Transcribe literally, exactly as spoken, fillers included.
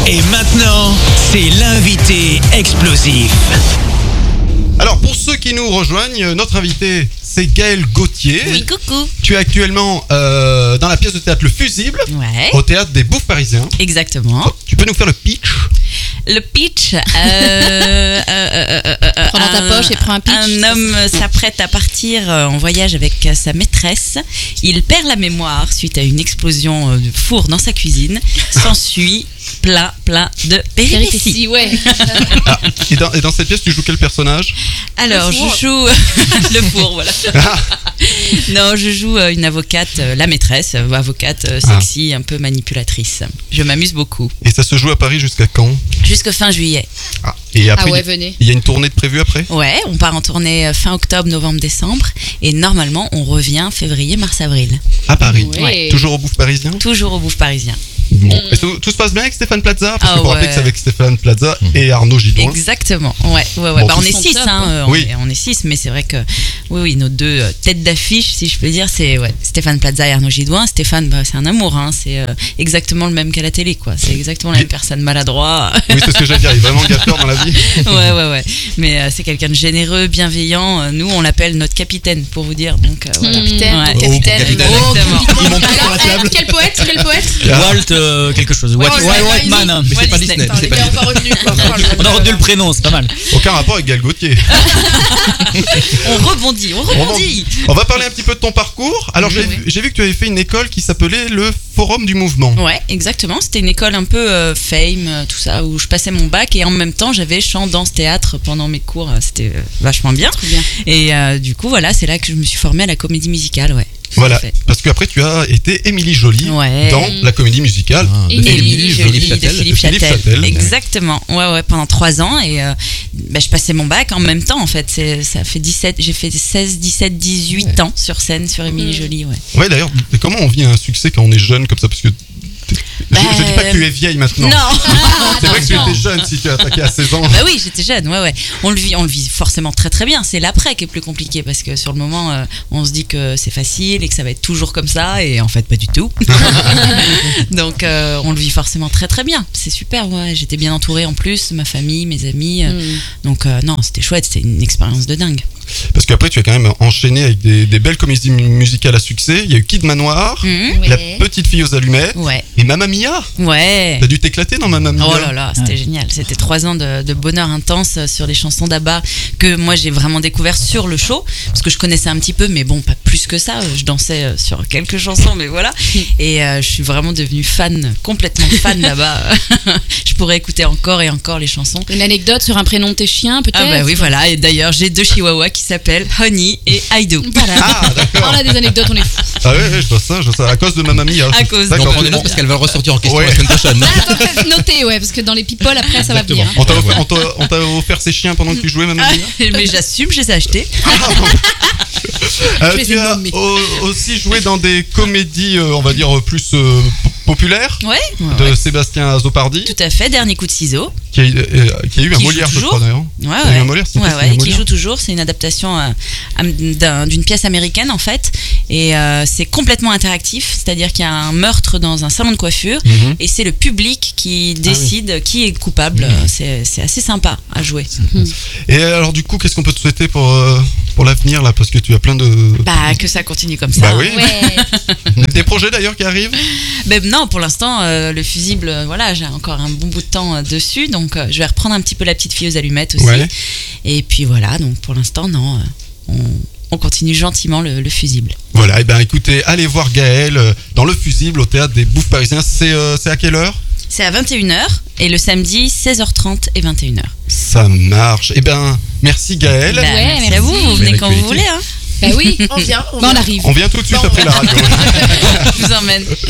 Et maintenant, c'est l'invité explosif. Alors pour ceux qui nous rejoignent, notre invité c'est Gaëlle Gauthier. Oui, coucou. Tu es actuellement euh, dans la pièce de théâtre Le Fusible, Ouais. au théâtre des Bouffes Parisiens. Exactement. Oh, tu peux nous faire le pitch? Le pitch. Euh, euh, euh, euh, euh, Prends dans ta poche et prends un pitch. Un homme s'apprête à partir en voyage avec sa maîtresse. Il perd la mémoire suite à une explosion de four dans sa cuisine. S'ensuit plein, plein de péripéties. Péripéties, ouais. Ah, et, dans, et dans cette pièce, tu joues quel personnage? Alors, Le je four. joue le four, voilà. Non, je joue euh, une avocate, euh, la maîtresse, euh, avocate euh, sexy, un peu manipulatrice. Je m'amuse beaucoup. Et ça se joue à Paris jusqu'à quand? Jusqu'à fin juillet. Ah, et après, Ah ouais, il- venez. il y a une tournée de prévue après? Ouais, on part en tournée euh, fin octobre, novembre, décembre. Et normalement, on revient février, mars, avril. À Paris. Ouais. Toujours au Bouffes Parisiens? Toujours au Bouffe Parisien. Bon. Et tout, tout se passe bien avec Stéphane Plaza? Parce Ah que pour ouais. rappeler que c'est avec Stéphane Plaza et Arnaud Gidouin. Exactement. Ouais, ouais, ouais. Bon, Bah, on ils est sont six, top, hein. hein. euh, on, Oui. est, on est six, mais c'est vrai que oui, oui, nos deux euh, têtes d'affiche, si je peux dire, c'est ouais, Stéphane Plaza et Arnaud Gidouin. Stéphane, bah, c'est un amour, hein. C'est euh, exactement le même qu'à la télé, quoi. C'est exactement la même personne, maladroit. Oui, c'est ce que j'allais dire, il est vraiment gâteur dans la vie. Ouais, ouais, ouais. Mais euh, c'est quelqu'un de généreux, bienveillant. Euh, Nous, on l'appelle notre capitaine, pour vous dire. Donc, euh, voilà. Capitaine, Ouais. capitaine. capitaine. Oh, Exactement. capitaine. Il monte tout sur la Alors, table. eh, Quel poète, quel poète. Walt euh, quelque chose. Walt, Oh, Walt, Walt Whitman. Disney. Mais c'est Walt pas Disney. Disney. Attends, c'est les pas gars, Disney. encore retenu. quoi. On a retenu le prénom, c'est pas mal. Aucun rapport avec Gaëlle Gauthier. On rebondit, on rebondit. On va parler un petit peu de ton parcours. Alors j'ai Oui. j'ai vu que tu avais fait une école qui s'appelait le Forum du Mouvement. Ouais, exactement. C'était une école un peu euh, fame, euh, tout ça, où je passais mon bac et en même temps j'avais chant, danse, théâtre pendant mes cours. euh, C'était euh, vachement bien. Trop bien. Et euh, du coup, voilà, c'est là que je me suis formée à la comédie musicale, ouais. Tout Voilà, à fait. parce qu'après tu as été Émilie Joly Ouais. dans la comédie musicale. Ah, Et de Émilie Philippe Joly de Châtel. Philippe Philippe Châtel. Châtel. Exactement. Ouais, ouais, pendant trois ans et euh, bah, je passais mon bac en même temps en fait. C'est, ça fait dix-sept, j'ai fait seize, dix-sept, dix-huit Ouais. ans sur scène sur Émilie Mhm. Joly, ouais. Ouais, d'ailleurs, mais comment on vit un succès quand on est jeune comme ça? Parce que t'es- Bah, je, je dis pas que tu es vieille maintenant. Non. C'est vrai que tu attention. étais jeune si tu as attaqué à seize ans. Bah oui, j'étais jeune, ouais, ouais. On le vit, on le vit forcément très très bien. C'est l'après qui est plus compliqué parce que sur le moment, euh, on se dit que c'est facile et que ça va être toujours comme ça et en fait pas du tout. Donc euh, on le vit forcément très très bien. C'est super, ouais. J'étais bien entourée en plus, ma famille, mes amis. euh, Mm. Donc euh, non, c'était chouette, c'était une expérience de dingue. Parce qu'après tu as quand même enchaîné avec des, des belles comédies mu- musicales à succès. Il y a eu Kid Manoir, Mhm. La Ouais. Petite Fille aux Allumettes Ouais, et Mamma Mia. ouais. T'as dû t'éclater dans Mamma Mia. Oh là là, c'était génial. C'était trois ans de, de bonheur intense sur les chansons d'Abba que moi j'ai vraiment découvert sur le show parce que je connaissais un petit peu, mais bon, pas plus que ça. Je dansais euh, sur quelques chansons, mais voilà. Et euh, je suis vraiment devenue fan, complètement fan d'Abba. Je pourrais écouter encore et encore les chansons. Une anecdote sur un prénom de tes chiens, peut-être. Ah bah oui, voilà. Et d'ailleurs, j'ai deux chihuahuas qui s'appellent Honey et Aido. Voilà. Ah, d'accord. On a des anecdotes, on est fous. Ah ouais, ouais, je vois ça, je vois ça. À cause de Mamma Mia. À cause de- D'accord. Donc on est là parce qu'elle va le ressortir en question Ouais. la semaine prochaine. Ah, attends, noter, ouais, parce que dans les people, après, ça va Exactement. venir. hein. On t'a offert, on t'a- on t'a offert ses chiens pendant que tu jouais Mamma Ah, Mia. mais j'assume, je les ai achetés. Euh, Je les tu ai as nommés. au- aussi joué dans des comédies, euh, on va dire, plus euh, p- populaires Ouais, de ouais, Sébastien Azopardi, tout à fait. Dernier coup de ciseau. qui a, eu- euh, qui a eu un Qui joue Molière, je toujours. crois d'ailleurs. Ouais, Il y a eu ouais. un Molière, c'est Ouais, une pièce, ouais, il y a un et qui Molière. joue toujours. C'est une adaptation euh, am- d'un- d'une pièce américaine en fait, et euh, c'est complètement interactif, c'est-à-dire qu'il y a un meurtre dans un salon de coiffure Mhm. et c'est le public qui décide qui est coupable. C'est c'est assez sympa à jouer. Et alors du coup, qu'est-ce qu'on peut te souhaiter pour, euh, pour l'avenir là? Parce que tu as plein de... Bah que ça continue comme ça. Bah oui. Ouais. Des projets d'ailleurs qui arrivent? Ben non, pour l'instant, euh, le fusible, euh, voilà, j'ai encore un bon bout de temps euh, dessus, donc euh, je vais reprendre un petit peu la petite fille aux allumettes aussi. Ouais. Et puis voilà, donc pour l'instant, non, euh, on, on continue gentiment le, le fusible. Voilà, et ben écoutez, allez voir Gaëlle euh, dans Le Fusible au théâtre des Bouffes Parisiens. C'est euh, c'est à quelle heure? C'est à vingt et une heures et le samedi seize heures trente et vingt et une heures. Ça marche. Et ben merci Gaëlle. Bah, Ouais, merci à merci. vous, vous venez Belle quand vous actualité. voulez, hein. Bah oui, on vient. On, on arrive. On vient tout de suite Bon, après la radio. Je vous emmène.